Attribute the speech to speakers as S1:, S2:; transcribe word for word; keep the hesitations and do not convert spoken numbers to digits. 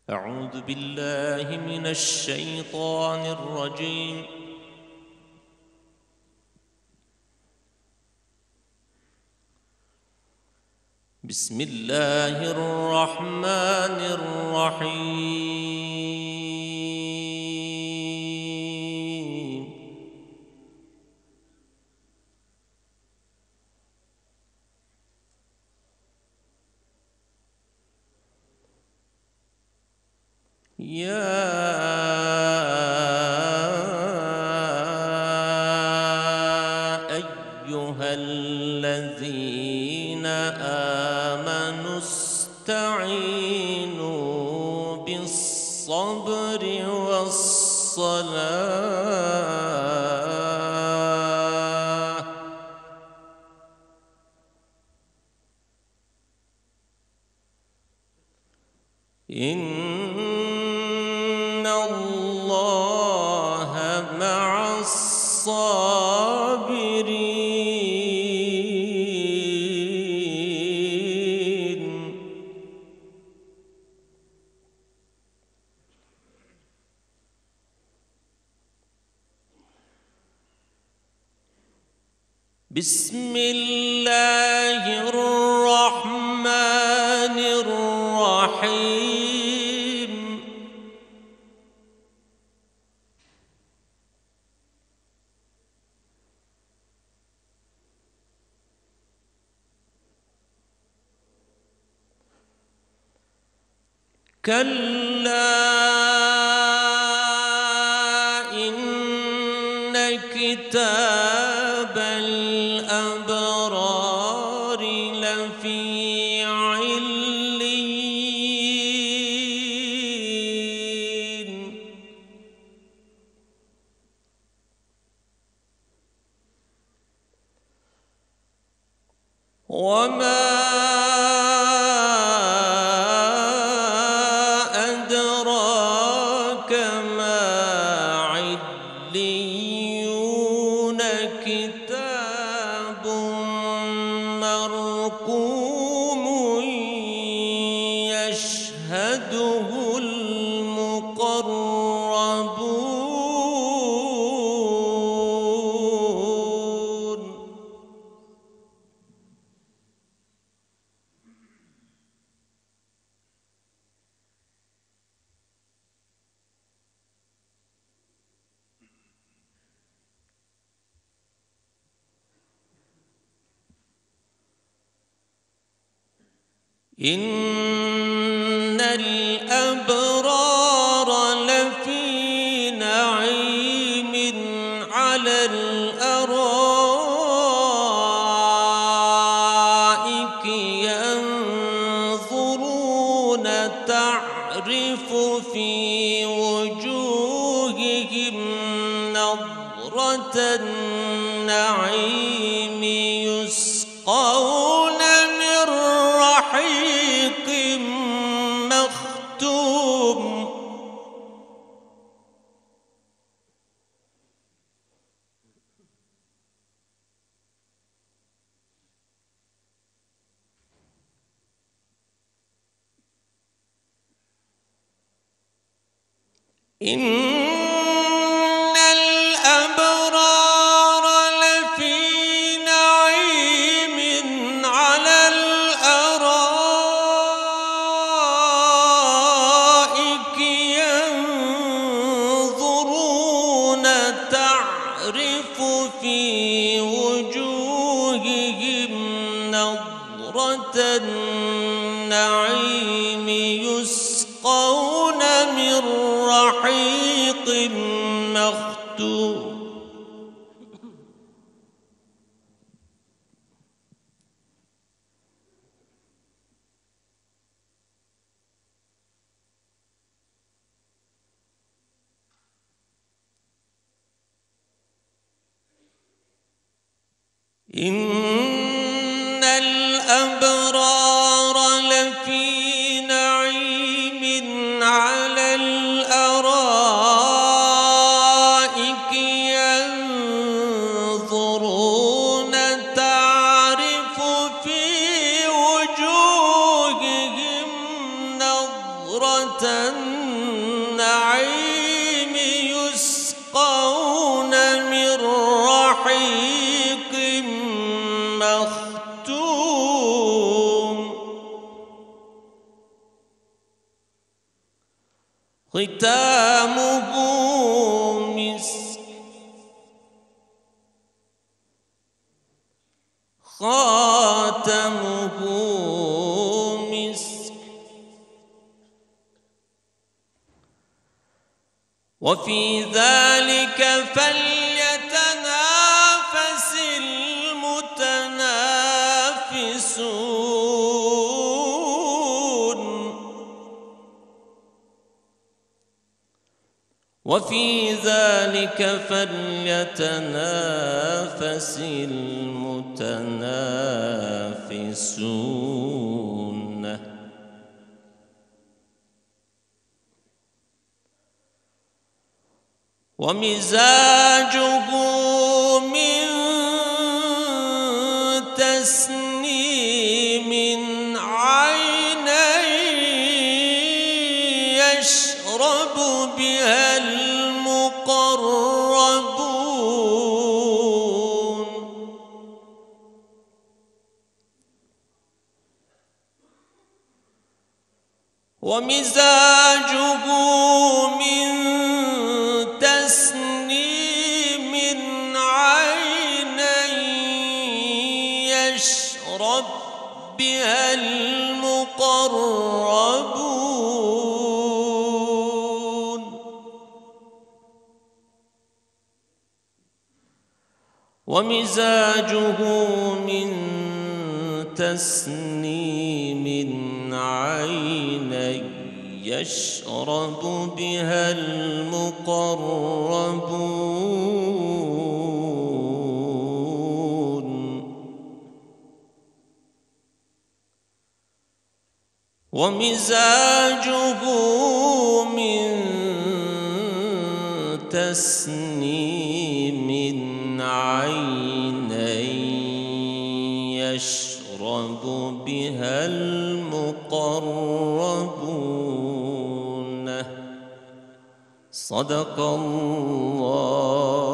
S1: أعوذ بالله من الشيطان الرجيم. بسم الله الرحمن الرحيم. يا أيها الذين آمنوا استعينوا بالصبر والصلاة إن الله مع الصابرين. بسم الله الرحمن الرحيم. كلا إن كتاب الأبرار لفي عليين. وما أدراك ما عليون. كتاب مرقوم يشهده المقربون. إن الأبرار لفي نعيم على الأرائك ينظرون تعرف في وجوههم نضرة النعيم يسقون من رحيق مختوم. إن الأبرار لفي نعيم على الأرائك ينظرون تعرف في وجوههم نضرة النعيم يسقون من رحيق مختوم. إن الأبرار لفي نعيم على الأرائك ينظرون تعرف في وجوههم نضرة النعيم يسقون من رحيق مختوم ختامه مسك خاتمه مسك وفي ذلك فليتنافس المتنافسون وفي ذلك فليتنافس المتنافسون ومزاجه من تسنيم عيني يشرب بها المقربون ومزاجه من تسنيم عيني يشرب بها المقربون ومزاجه من تسنيم عيني يشرب بها المقربون ومزاجه من تسنيم عيني يشرب بها المقربون صدق الله